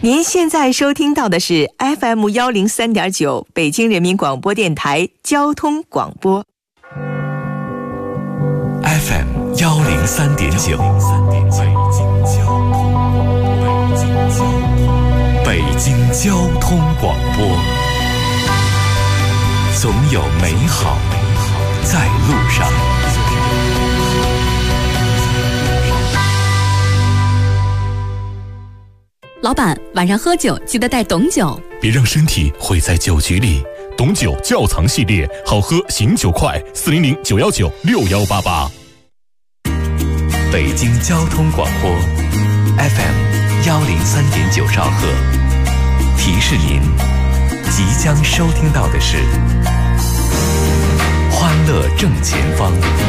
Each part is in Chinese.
您现在收听到的是 FM103.9 北京人民广播电台交通广播。 FM103.9 北京交通广播，总有美好在路上。 老板，晚上喝酒记得带董酒， 别让身体毁在酒局里。董酒窖藏系列，好喝醒酒快，400-919-6188。北京交通广播 FM103.9 兆赫，提示您即将收听到的是欢乐正前方。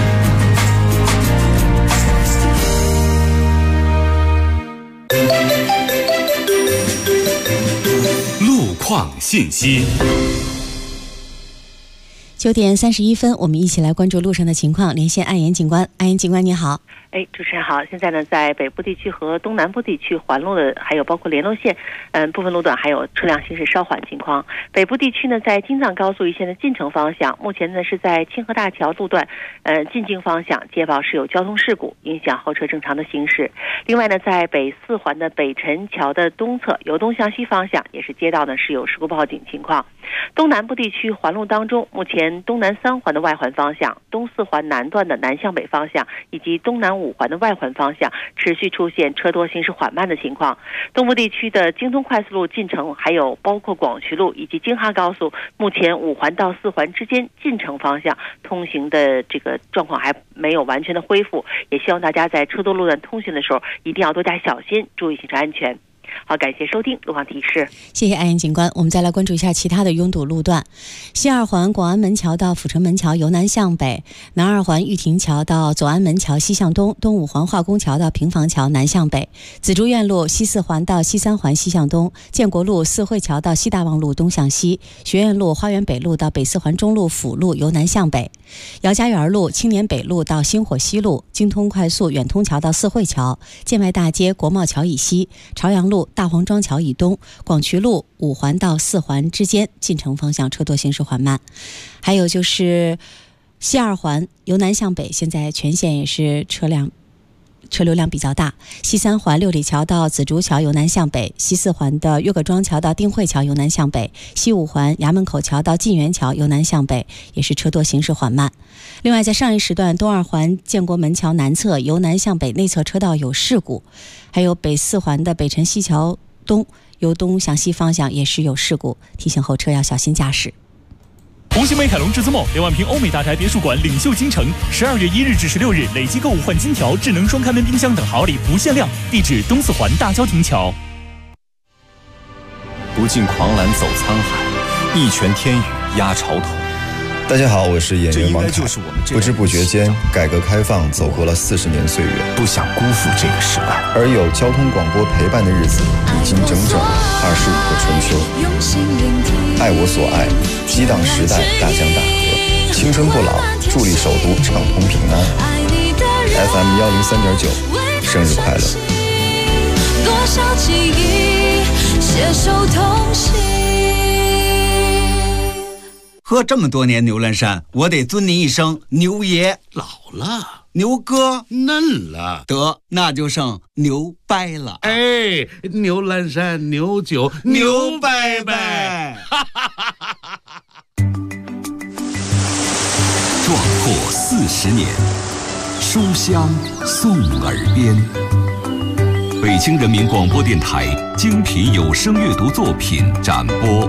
路况信息。 9点31分，我们一起来关注路上的情况，连线安岩警官。安岩警官你好。 主持人好。现在呢，在北部地区和东南部地区环路的，还有包括联络线，部分路段还有车辆行驶稍缓情况。北部地区呢，在京藏高速一线的进城方向，目前呢是在清河大桥路段，进京方向接报是有交通事故，影响后车正常的行驶。另外呢，在北四环的北辰桥的东侧，由东向西方向也是接到呢是有事故报警情况。东南部地区环路当中，目前东南三环的外环方向、东四环南段的南向北方向以及东南五环的外环方向持续出现车多行驶缓慢的情况。东部地区的京通快速路进城，还有包括广渠路以及京哈高速，目前五环到四环之间进城方向通行的这个状况还没有完全的恢复，也希望大家在车多路段通行的时候一定要多加小心，注意行车安全。好，感谢收听路况提示。 谢谢安岩警官。我们再来关注一下其他的拥堵路段。西二环广安门桥到阜成门桥由南向北，南二环玉亭桥到左安门桥西向东，东五环化工桥到平房桥南向北，紫竹院路西四环到西三环西向东，建国路四惠桥到西大望路东向西，学院路花园北路到北四环中路辅路由南向北，姚家园路青年北路到星火西路，京通快速远通桥到四惠桥，建外大街国贸桥以西，朝阳路大黄庄桥以东，广渠路五环到四环之间进城方向车多行驶缓慢。还有就是西二环由南向北，现在全线也是车流量比较大。西三环六里桥到紫竹桥由南向北，西四环的岳各庄桥到丁汇桥由南向北，西五环衙门口桥到晋源桥由南向北，也是车多行驶缓慢。另外在上一时段，东二环建国门桥南侧由南向北内侧车道有事故，还有北四环的北辰西桥东由东向西方向也是有事故，提醒后车要小心驾驶。 红星美凯龙至尊梦6万平欧美大宅别墅馆领袖京城，12月1日至16日累计购物换金条、智能双开门冰箱等好礼不限量。地址东四环大郊亭桥。 不尽狂澜走沧海，一拳天宇压潮头。 大家好，我是演员王凯。不知不觉间，改革开放走过了40年岁月， 不想辜负这个时代。 而有交通广播陪伴的日子，已经整整25个春秋。爱我所爱，激荡时代大江大河，青春不老，助力首都畅通平安。FM103.9，生日快乐！ 多少记忆携手同行。 喝这么多年牛栏山，我得尊您一声牛爷。 老了， 牛哥嫩了， 得那就剩牛掰了。 哎，牛栏山牛酒牛掰掰。 壮阔40年，书香送耳边。北京人民广播电台精品有声阅读作品展播。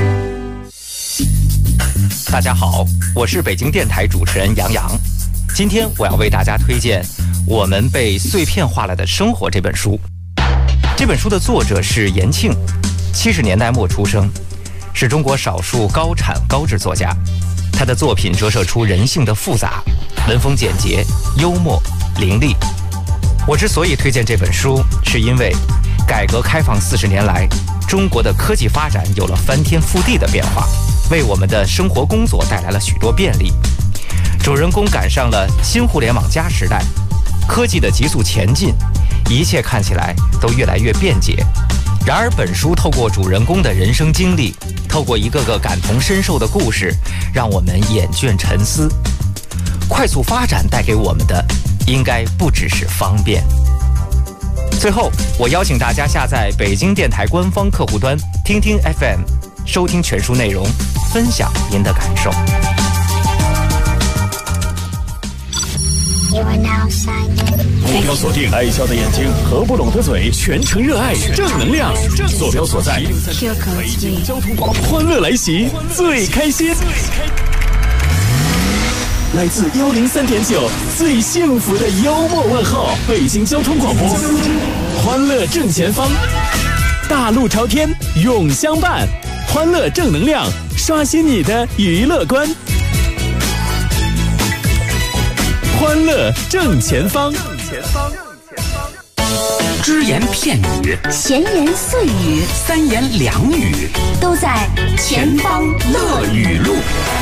大家好，我是北京电台主持人杨洋。今天我要为大家推荐《我们被碎片化了的生活》这本书。这本书的作者是延庆，70年代末出生，是中国少数高产高质作家。他的作品折射出人性的复杂，文风简洁、幽默、凌厉。我之所以推荐这本书，是因为改革开放40年来，中国的科技发展有了翻天覆地的变化，为我们的生活工作带来了许多便利。主人公赶上了新互联网+时代，科技的急速前进一切看起来都越来越便捷。然而本书透过主人公的人生经历，透过一个个感同身受的故事，让我们眼倦沉思。快速发展带给我们的应该不只是方便。最后，我邀请大家下载北京电台官方客户端听听 FM， 收听全书内容，分享您的感受。 目标锁定爱笑的眼睛和不拢的嘴，全程热爱正能量。坐标所在北京交通广播，欢乐来袭，最开心。来自103.9最幸福的幽默问候，北京交通广播，欢乐正前方，大路朝天永相伴，欢乐正能量，刷新你的娱乐观。欢乐正前方， 只言片语， 闲言碎语， 三言两语， 都在前方乐语录。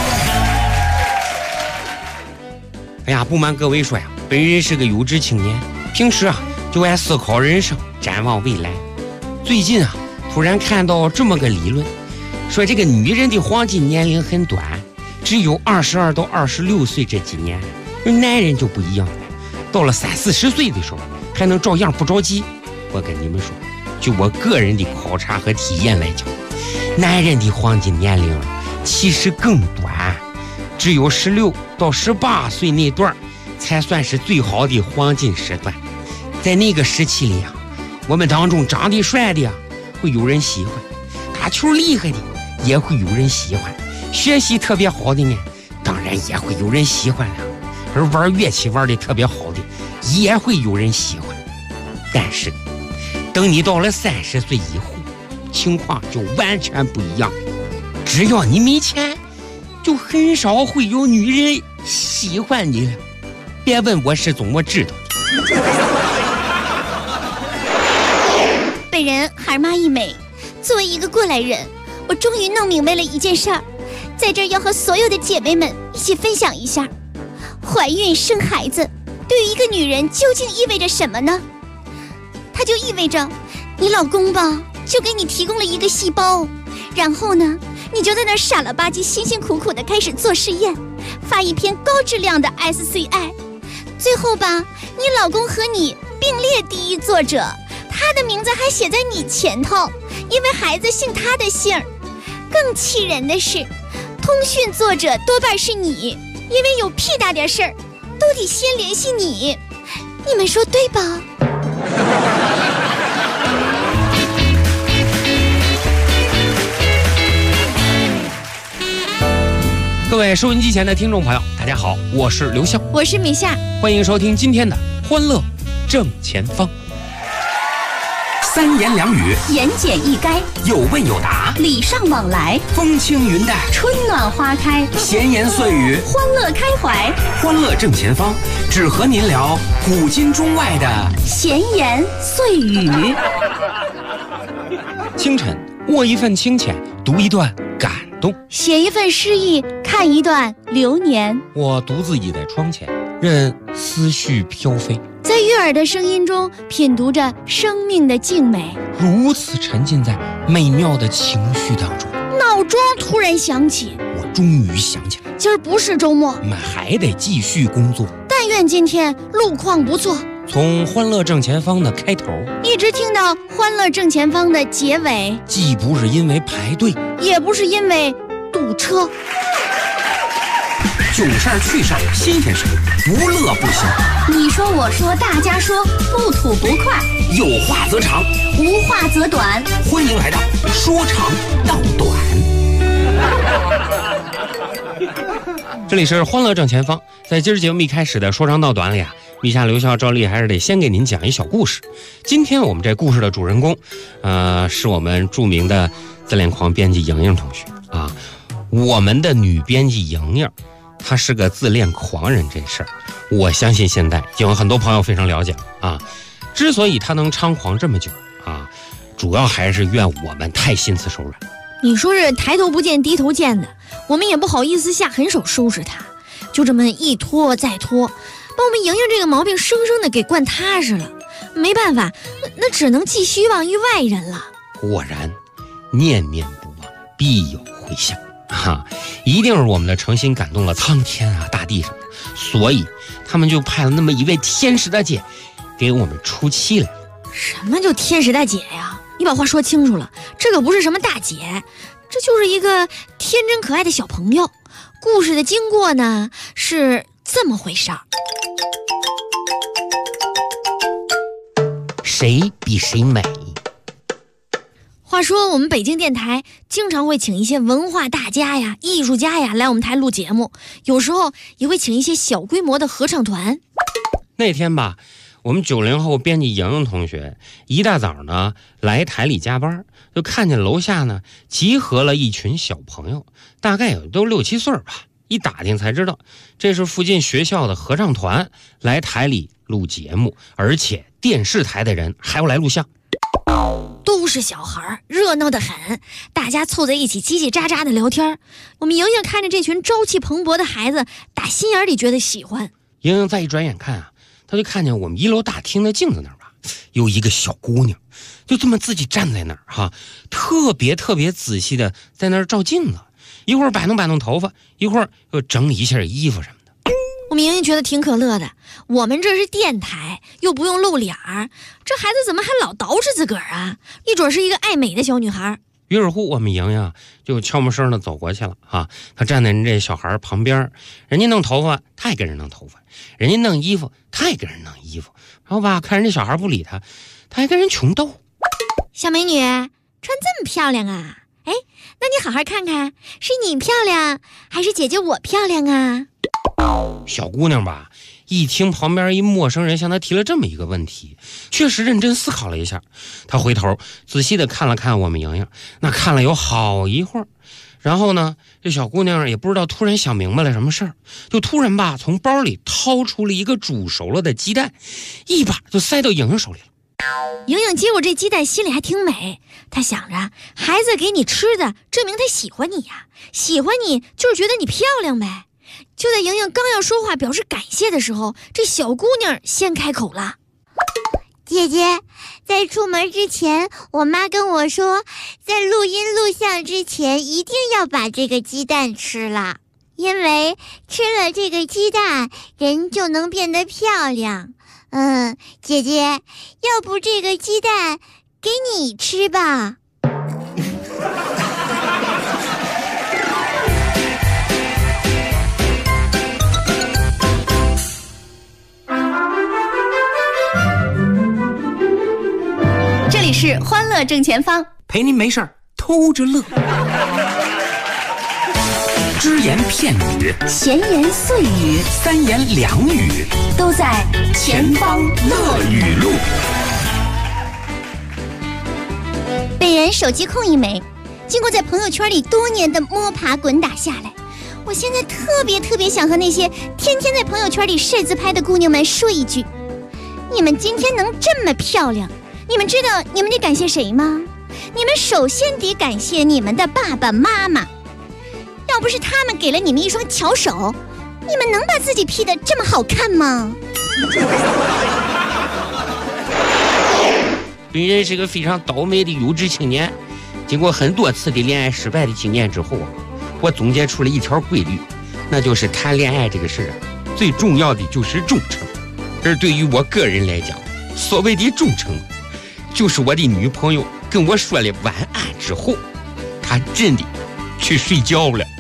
哎呀，不瞒各位说呀，本人是个有志青年，平时就爱思考人生，展望未来。最近突然看到这么个理论，说这个女人的黄金年龄很短，只有22到26岁这几年。男人就不一样了，到了30-40岁的时候还能照样不着急。我跟你们说，就我个人的考察和体验来讲，男人的黄金年龄其实更短，只有16到18岁那段才算是最好的黄金时段。在那个时期里我们当中长得帅的会有人喜欢，打球厉害的也会有人喜欢，学习特别好的呢，当然也会有人喜欢了。而玩乐器玩的特别好的也会有人喜欢。但是等你到了30岁以后，情况就完全不一样。只要你没钱，就很少会有女人喜欢你了。别问我是怎么知道的。 本人孩妈一枚，作为一个过来人，我终于弄明白了一件事儿，在这儿要和所有的姐妹们一起分享一下。怀孕生孩子对于一个女人究竟意味着什么呢？它就意味着你老公吧就给你提供了一个细胞，然后呢你就在那傻了吧唧辛辛苦苦的开始做实验，发一篇高质量的 SCI， 最后吧你老公和你并列第一作者，他的名字还写在你前头，因为孩子姓他的姓。更气人的是，通讯作者多半是你，因为有屁大点事儿都得先联系你，你们说对吧？ 各位收音机前的听众朋友，大家好，我是刘笑， 我是米夏， 欢迎收听今天的欢乐正前方。 三言两语， 言简意赅， 有问有答， 礼尚往来， 风轻云淡， 春暖花开， 闲言碎语， 欢乐开怀。 欢乐正前方，只和您聊古今中外的闲言碎语。 清晨，握一份清浅，读一段感动， 写一份诗意，看一段流年。 我独自倚在窗前，任思绪飘飞， 在悦耳的声音中品读着生命的静美， 如此沉浸在美妙的情绪当中。 闹钟突然响起， 我终于想起来， 今儿不是周末， 我们还得继续工作。 但愿今天路况不错。 从欢乐正前方的开头一直听到欢乐正前方的结尾， 既不是因为排队， 也不是因为堵车。 囧事儿趣事儿新鲜事儿，不乐不行。 你说我说大家说，不吐不快， 有话则长， 无话则短。 欢迎来到说长道短。 这里是欢乐正前方，在今儿节目一开始的说长道短里米夏刘笑照例还是得先给您讲一小故事。今天我们这故事的主人公是我们著名的自恋狂编辑莹莹同学啊。我们的女编辑莹莹她是个自恋狂人，这事儿我相信现在有很多朋友非常了解啊。之所以她能猖狂这么久啊，主要还是怨我们太心慈手软。 你说是抬头不见低头见的，我们也不好意思下狠手收拾她，就这么一拖再拖，把我们莹莹这个毛病生生的给惯踏实了。 没办法，那只能寄希望于外人了。 果然，念念不忘，必有回响啊！一定是我们的诚心感动了苍天啊、大地什么的，所以他们就派了那么一位天使大姐给我们出气来。 什么叫天使大姐呀？你把话说清楚了，这可不是什么大姐，这就是一个天真可爱的小朋友。故事的经过呢是这么回事儿。 谁比谁美？ 话说我们北京电台经常会请一些文化大家呀、艺术家呀来我们台录节目，有时候也会请一些小规模的合唱团。 那天吧，我们90后编辑莹莹同学一大早呢来台里加班，就看见楼下呢集合了一群小朋友，大概也都6、7岁吧。一打听才知道，这是附近学校的合唱团来台里录节目，而且电视台的人还要来录像。 都是小孩，热闹得很，大家凑在一起叽叽喳喳的聊天。我们莹莹看着这群朝气蓬勃的孩子，打心眼里觉得喜欢。 莹莹再一转眼看啊，她就看见我们1楼大厅的镜子那儿吧，有一个小姑娘，就这么自己站在那儿哈，特别仔细的在那儿照镜子，一会儿摆弄头发，一会儿又整理一下衣服什么的。 我们莹莹觉得挺可乐的，我们这是电台，又不用露脸儿，这孩子怎么还老捯饬自个儿啊？一准是一个爱美的小女孩。 于是乎，我们莹莹就悄没声的走过去了啊。她站在人这小孩旁边，人家弄头发，她也跟人弄头发；人家弄衣服，她也跟人弄衣服。然后吧，看人家小孩不理她，她还跟人穷斗。 小美女，穿这么漂亮啊？哎，那你好好看看，是你漂亮，还是姐姐我漂亮啊？ 小姑娘吧，一听旁边一陌生人向她提了这么一个问题，确实认真思考了一下。她回头仔细的看了看我们莹莹，那看了有好一会儿。然后呢，这小姑娘也不知道突然想明白了什么事儿，就突然吧从包里掏出了一个煮熟了的鸡蛋，一把就塞到莹莹手里了。 莹莹接过这鸡蛋，心里还挺美。她想着，孩子给你吃的，证明他喜欢你呀，喜欢你就是觉得你漂亮呗。就在莹莹刚要说话表示感谢的时候，这小姑娘先开口了： 姐姐，在出门之前，我妈跟我说，在录音录像之前一定要把这个鸡蛋吃了，因为吃了这个鸡蛋，人就能变得漂亮。姐姐，要不这个鸡蛋给你吃吧。 这里是欢乐正前方， 陪您没事儿偷着乐。只言片语， 闲言碎语， 三言两语， 都在前方乐语录。 本人手机控一枚，经过在朋友圈里多年的摸爬滚打下来，我现在特别想和那些天天在朋友圈里晒自拍的姑娘们说一句：你们今天能这么漂亮，你们知道你们得感谢谁吗？你们首先得感谢你们的爸爸妈妈，要不是他们给了你们一双巧手，你们能把自己 P 得这么好看吗？ 本人是个非常倒霉的优质青年，经过很多次的恋爱失败的经验之后啊，我总结出了一条规律，那就是谈恋爱这个事最重要的就是忠诚。而对于我个人来讲，所谓的忠诚，就是我的女朋友跟我说了晚安之后，她真的去睡觉了。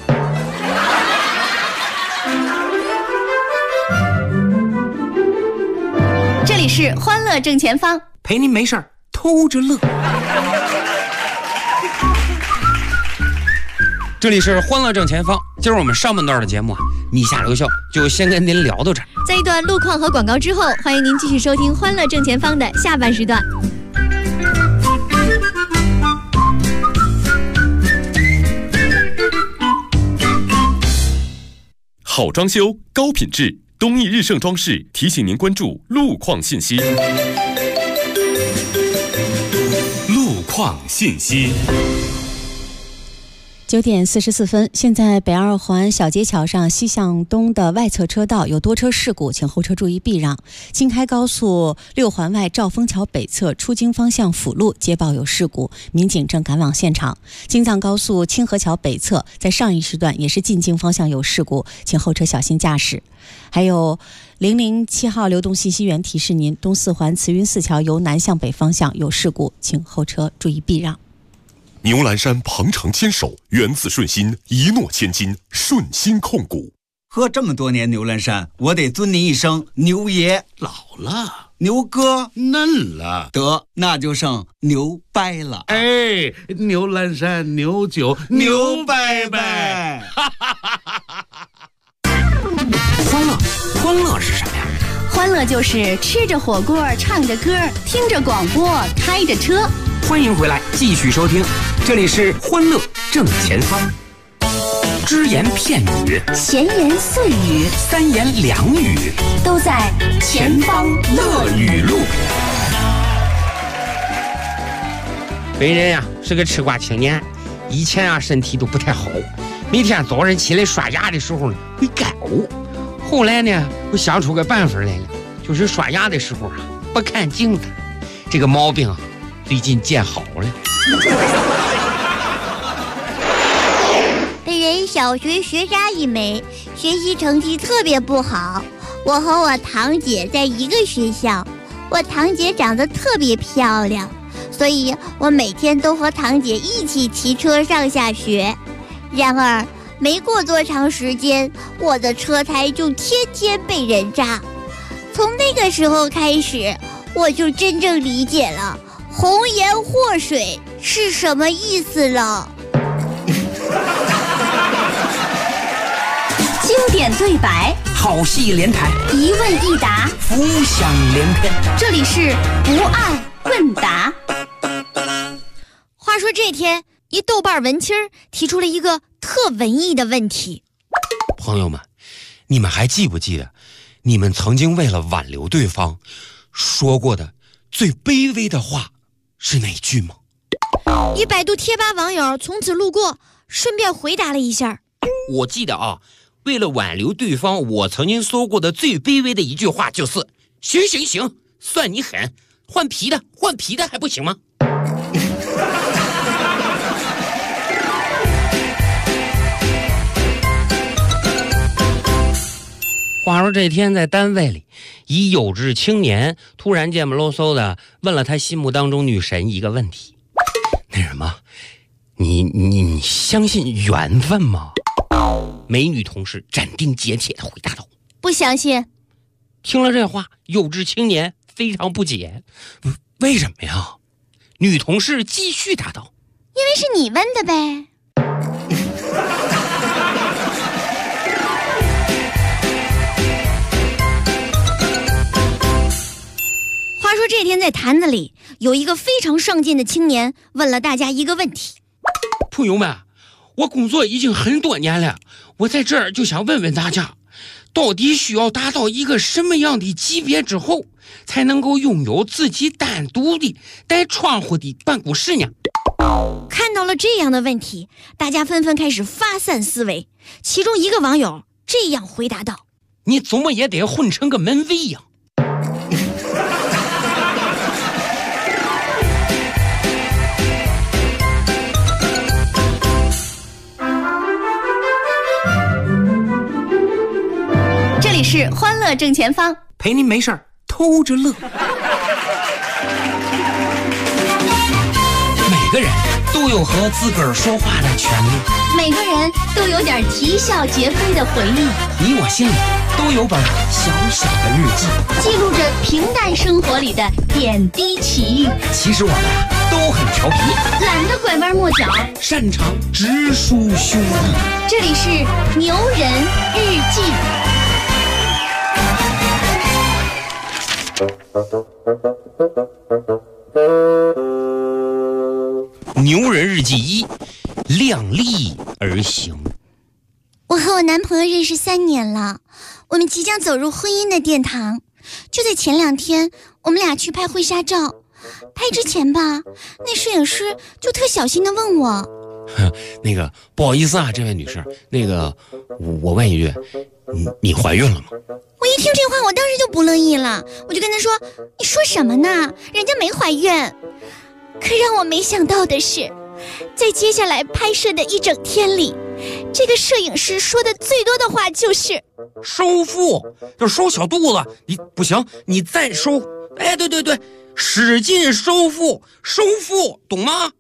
这里是欢乐正前方， 陪您没事儿偷着乐。 这里是欢乐正前方，今儿我们上半段的节目米下留校就先跟您聊到这儿。 在一段路况和广告之后，欢迎您继续收听欢乐正前方的下半时段。 好装修，高品质，东益日盛装饰提醒您关注路况信息。路况信息。 9点44分，现在北二环小街桥上西向东的外侧车道有多车事故，请后车注意避让。京开高速6环外兆丰桥北侧出京方向辅路接报有事故，民警正赶往现场。京藏高速清河桥北侧在上一时段也是进京方向有事故，请后车小心驾驶。还有007号流动信息源提示您，东四环慈云寺桥由南向北方向有事故，请后车注意避让。 牛栏山鹏程牵手，源自顺心，一诺千金，顺心控股。 喝这么多年牛栏山，我得尊您一声牛爷。 老了， 牛哥嫩了， 得那就剩牛掰了。 哎，牛栏山牛酒牛掰掰。 欢乐是什么呀？ 欢乐就是吃着火锅，唱着歌，听着广播，开着车。 欢迎回来，继续收听，这里是欢乐正前方。只言片语， 闲言碎语， 三言两语， 都在前方乐语录。 本人呀是个吃瓜青年，以前啊身体都不太好，每天早上起来刷牙的时候呢会干呕。后来呢我想出个办法来了，就是刷牙的时候啊不看镜子，这个毛病啊最近见好了。 本人小学学渣一枚，学习成绩特别不好。我和我堂姐在一个学校，我堂姐长得特别漂亮，所以我每天都和堂姐一起骑车上下学。然而没过多长时间，我的车胎就天天被人炸。从那个时候开始，我就真正理解了红颜祸水是什么意思了。 经典对白， 好戏连台， 一问一答， 浮想联翩。 这里是不爱问答。 话说这天，一豆瓣文青提出了一个特文艺的问题： 朋友们，你们还记不记得你们曾经为了挽留对方说过的最卑微的话是哪句吗？ 一百度贴吧网友从此路过顺便回答了一下： 我记得啊，为了挽留对方，我曾经说过的最卑微的一句话就是行行行，算你狠，换皮的还不行吗？话说这天在单位里，一有志青年突然间啰嗦的问了他心目当中女神一个问题：那什么，你相信缘分吗？美女同事斩钉截铁的回答道： 不相信。 听了这话，有志青年非常不解，为什么呀？女同事继续答道： 因为是你问的呗。 话说这天在坛子里，有一个非常上进的青年问了大家一个问题： 朋友们，我工作已经很多年了，我在这儿就想问问大家，到底需要达到一个什么样的级别之后，才能够拥有自己单独的带窗户的办公室呢？ 看到了这样的问题，大家纷纷开始发散思维。其中一个网友这样回答道： 你怎么也得混成个门卫呀。 这里是欢乐正前方， 陪您没事儿偷着乐。每个人都有和自个儿说话的权利， 每个人都有点啼笑皆非的回忆， 你我心里都有本小小的日记， 记录着平淡生活里的点滴奇遇。 其实我们都很调皮， 懒得拐弯抹角， 擅长直抒胸臆。 这里是牛人日记。 牛人日记1：量力而行。 我和我男朋友认识3年了，我们即将走入婚姻的殿堂。就在前2天，我们俩去拍婚纱照，拍之前吧，那摄影师就特小心地问我： 那个不好意思啊，这位女士，那个我问一句，你怀孕了吗？ 我一听这话，我当时就不乐意了，我就跟他说：“你说什么呢？人家没怀孕。”可让我没想到的是，在接下来拍摄的一整天里，这个摄影师说的最多的话就是 “收腹”，就收小肚子。你不行，你再收。哎，对，使劲收腹，收腹，懂吗？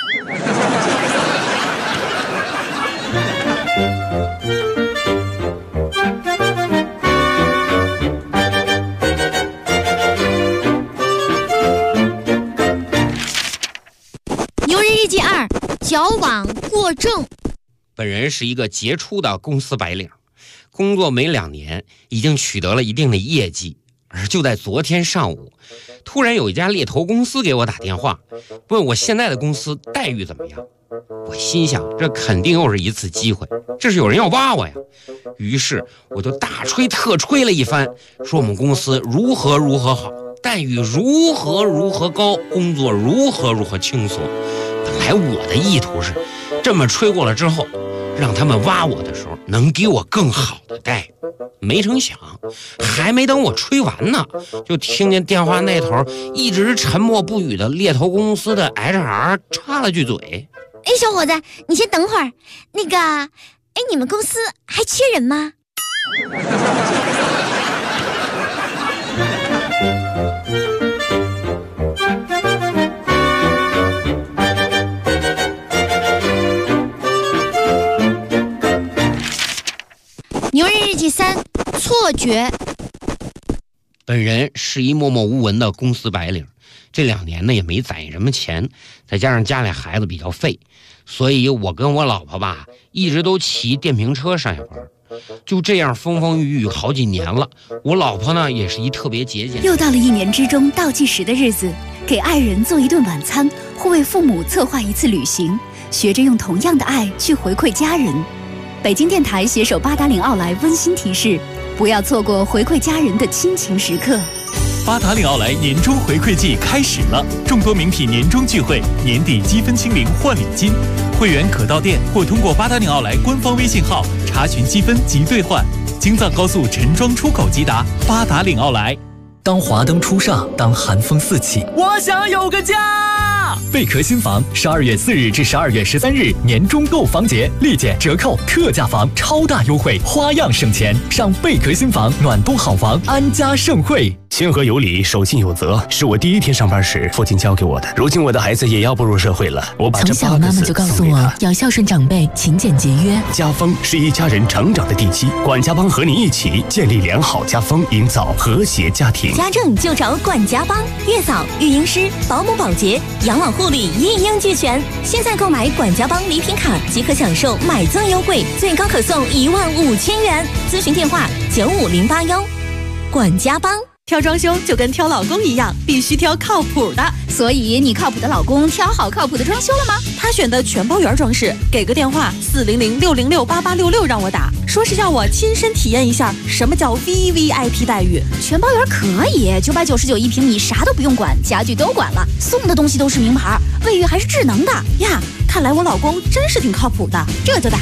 牛人日记2，矫枉过正。 本人是一个杰出的公司白领，工作没2年，已经取得了一定的业绩。而就在昨天上午，突然有一家猎头公司给我打电话，问我现在的公司待遇怎么样。我心想，这肯定又是一次机会，这是有人要挖我呀。于是我就大吹特吹了一番，说我们公司如何如何好，待遇如何如何高，工作如何如何轻松。本来我的意图是这么吹过了之后，让他们挖我的时候能给我更好的待遇。没成想，还没等我吹完呢，就听见电话那头一直沉默不语的猎头公司的 HR 插了句嘴：“ 哎，小伙子，你先等会儿。那个，哎，你们公司还缺人吗？” 牛人日记3，错觉。 本人是一默默无闻的公司白领，这2年呢也没攒什么钱，再加上家里孩子比较废，所以我跟我老婆吧一直都骑电瓶车上下班。就这样风风雨雨好几年了，我老婆呢也是一特别节俭。 又到了1年之中倒计时的日子，给爱人做一顿晚餐，或为父母策划一次旅行，学着用同样的爱去回馈家人。北京电台携手八达岭奥莱温馨提示：不要错过回馈家人的亲情时刻。 八达岭奥莱年终回馈季开始了，众多名品年终聚会，年底积分清零换礼金，会员可到店或通过八达岭奥莱官方微信号查询积分及兑换。京藏高速陈庄出口即达，八达岭奥莱。 当华灯初上，当寒风四起， 我想有个家。 贝壳新房12月4日至12月13日年终购房节，立减折扣，特价房超大优惠，花样省钱。上贝壳新房暖冬好房，安家盛会。 谦和有礼，守信有责，是我第1天上班时父亲教给我的。如今我的孩子也要步入社会了，我把这从小妈妈就告诉我要孝顺长辈，勤俭节约。 家风是一家人成长的地基，管家帮和你一起建立良好家风，营造和谐家庭。 家政就找管家帮，月嫂、育婴师、保姆、保洁、养老护理一应俱全。现在购买管家帮礼品卡即可享受买赠优惠，最高可送15000元。咨询电话95081。管家帮。 挑装修就跟挑老公一样，必须挑靠谱的。所以你靠谱的老公挑好靠谱的装修了吗？他选的全包圆装饰，给个电话400-606-8866让我打，说是要我亲身体验一下什么叫 VVIP 待遇。全包圆可以，999一平，你啥都不用管，家具都管了，送的东西都是名牌，卫浴还是智能的呀。看来我老公真是挺靠谱的，这就打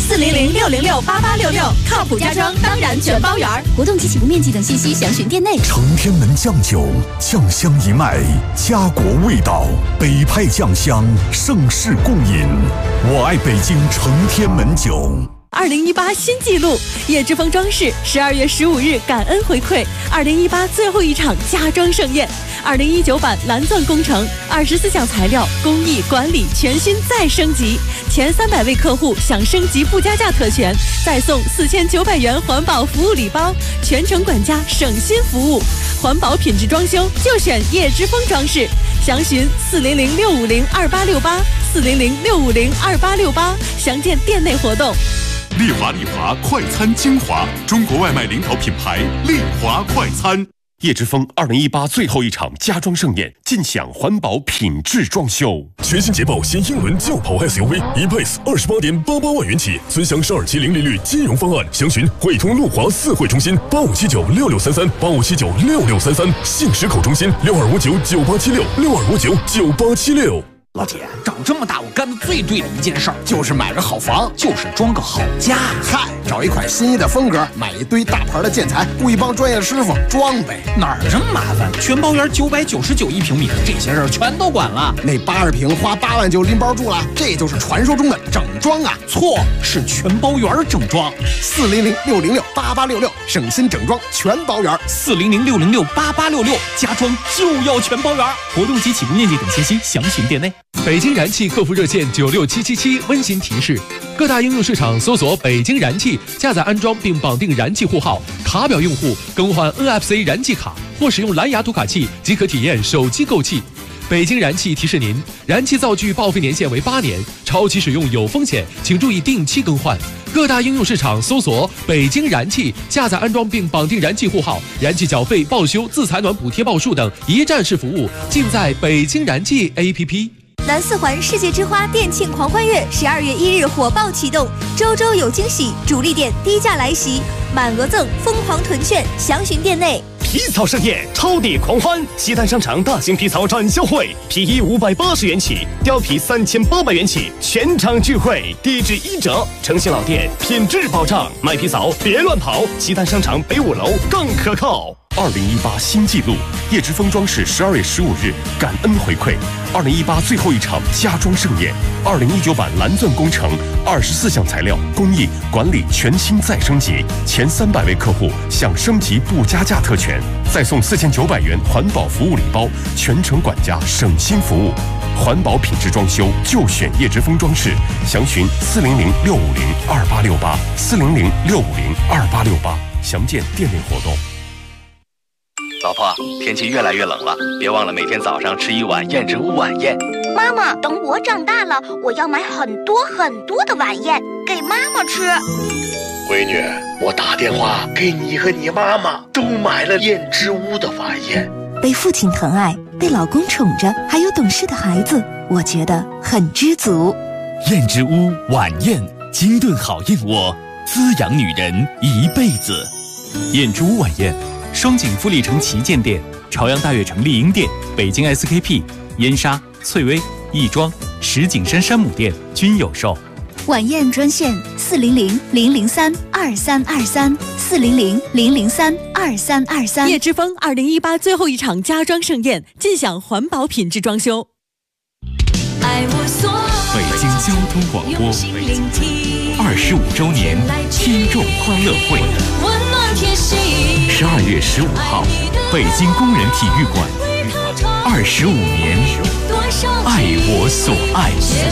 400-606-8866，靠谱家装当然全包圆。活动及起步面积等信息详询店内。 承天门酱酒，酱香一脉，家国味道，北派酱香，盛世共饮。我爱北京承天门酒。 2018新纪录，叶之峰装饰12月15日感恩回馈2018最后一场家装盛宴，2019版蓝钻工程，24项材料工艺管理全新再升级，前300位客户享升级附加价特权，再送4900元环保服务礼包，全程管家省心服务，环保品质装修就选叶之峰装饰，详询400-650-2868，400-650-2868，详见店内活动。 丽华快餐精华，中国外卖领导品牌丽华快餐。叶之峰2018最后一场家装盛宴，尽享环保品质装修。 全新捷豹新英伦轿跑 SUV E-Pace 28.88万元起，尊享1270利率金融方案，详询汇通路华4汇中心85796633，85796633，信实口中心62599876，62599876。 老铁，长这么大我干的最对的一件事儿，就是买个好房，就是装个好家。 嗨，找一款心仪的风格，买一堆大牌的建材，雇一帮专业师傅装呗。 哪儿这么麻烦？全包园999一平米，这些事儿全都管了。 那80平花8万就拎包住了，这就是传说中的整装啊！ 错，是全包园整装。 400-606-8866，省心整装全包园。 400-606-8866，家装就要全包园。 活动及起步面积等信息详询店内。北京燃气客服热线96777温馨提示：各大应用市场搜索北京燃气，下载安装并绑定燃气户号，卡表用户更换 NFC 燃气卡或使用蓝牙读卡器即可体验手机购气。北京燃气提示您，燃气灶具报废年限为8年，超期使用有风险，请注意定期更换。各大应用市场搜索北京燃气，下载安装并绑定燃气户号，燃气缴费、报修、自采暖补贴报数等一站式服务尽在北京燃气 APP。 南四环世界之花店庆狂欢月12月1日火爆启动，周周有惊喜，主力店低价来袭，满额赠，疯狂囤券，详询店内。 皮草盛宴，超跌狂欢！西单商场大型皮草展销会，皮衣580元起，貂皮3800元起，全场聚会，低至1折。诚信老店，品质保障，买皮草别乱跑。西单商场北5楼更可靠。 2018新纪录，叶之峰装饰12月15日感恩回馈，2018最后一场家装盛宴，2019版蓝钻工程，24项材料工艺管理全新再升级，前300位客户享升级不加价特权，再送4900元环保服务礼包，全程管家省心服务，环保品质装修就选叶之峰装饰，详询400-650-2868，400-650-2868，详见店内活动。 老婆，天气越来越冷了，别忘了每天早上吃一碗燕之屋晚宴。 妈妈，等我长大了，我要买很多很多的晚宴给妈妈吃。 闺女，我打电话给你和你妈妈都买了燕之屋的晚宴。 被父亲疼爱，被老公宠着，还有懂事的孩子，我觉得很知足。 燕之屋晚宴，精炖好燕窝，滋养女人一辈子。燕之屋晚宴，双井富力城旗舰店、朝阳大悦城丽婴店、北京 SKP、燕莎、翠微、亦庄、石景山山姆店均有售。 晚宴专线400-003-2323，400-003-2323。 叶之峰2018最后一场家装盛宴，尽享环保品质装修。 北京交通广播25周年听众欢乐会，12月15号，北京工人体育馆，25年，爱我所爱。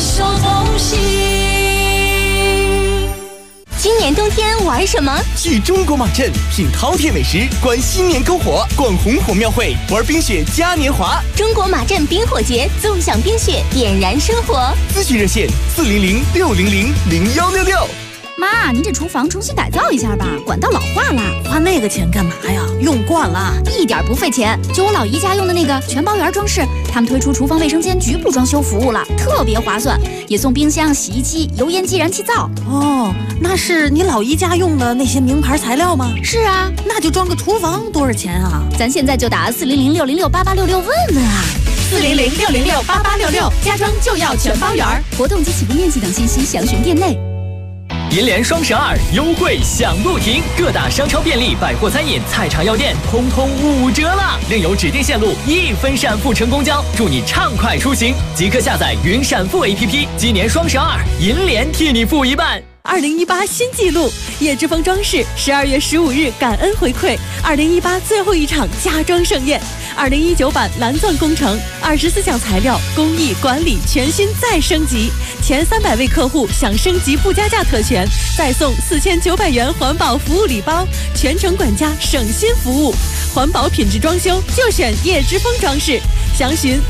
今年冬天玩什么？ 去中国马镇品饕餮美食，观新年篝火，逛红火庙会，玩冰雪嘉年华。 中国马镇冰火节，纵享冰雪，点燃生活。 咨询热线400-600-0166。 妈，你这厨房重新改造一下吧，管道老化了。 花那个钱干嘛呀？用惯了， 一点不费钱。就我老姨家用的那个全包园装饰，他们推出厨房卫生间局部装修服务了，特别划算，也送冰箱、洗衣机、油烟机、燃气灶。 哦，那是你老姨家用的那些名牌材料吗？ 是啊， 那就装个厨房多少钱啊？ 咱现在就打400-606-8866问问啊。 400-606-8866，家装就要全包园。 活动及起步面积等信息详询店内。 银联双12优惠享不停，各大商超、便利、百货、餐饮、菜场、药店通通5折了，另有指定线路1分闪付乘公交，祝你畅快出行！即刻下载云闪付 APP， 今年双12，银联替你付一半。 2018新纪录，叶之峰装饰12月15日感恩回馈2018最后一场家装盛宴，2019版蓝钻工程，24项材料工艺管理全新再升级，前300位客户享升级不加价特权，再送4900元环保服务礼包，全程管家省心服务，环保品质装修就选叶之峰装饰，详询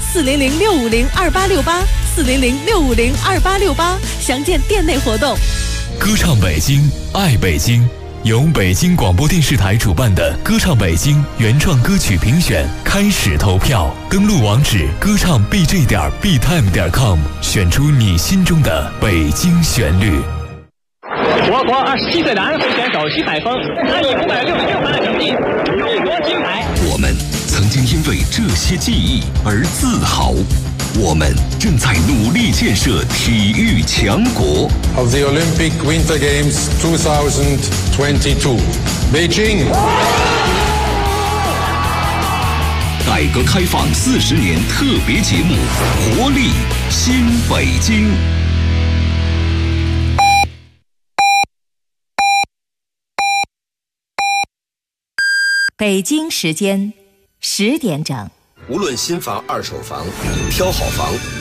400-650-2868，400-650-2868，详见店内活动。 歌唱北京，爱北京，由北京广播电视台主办的歌唱北京原创歌曲评选开始投票，登录网址歌唱 bj.btime.com， 选出你心中的北京旋律。 我国27岁的安徽选手徐海峰，他以566分的成绩勇夺金牌。 我们曾经因为这些记忆而自豪。 我们正在努力建设体育强国。 Of the Olympic Winter Games 2022, Beijing. 改革开放40年特别节目《活力新北京》。 北京时间10点整。 无论新房、二手房，挑好房。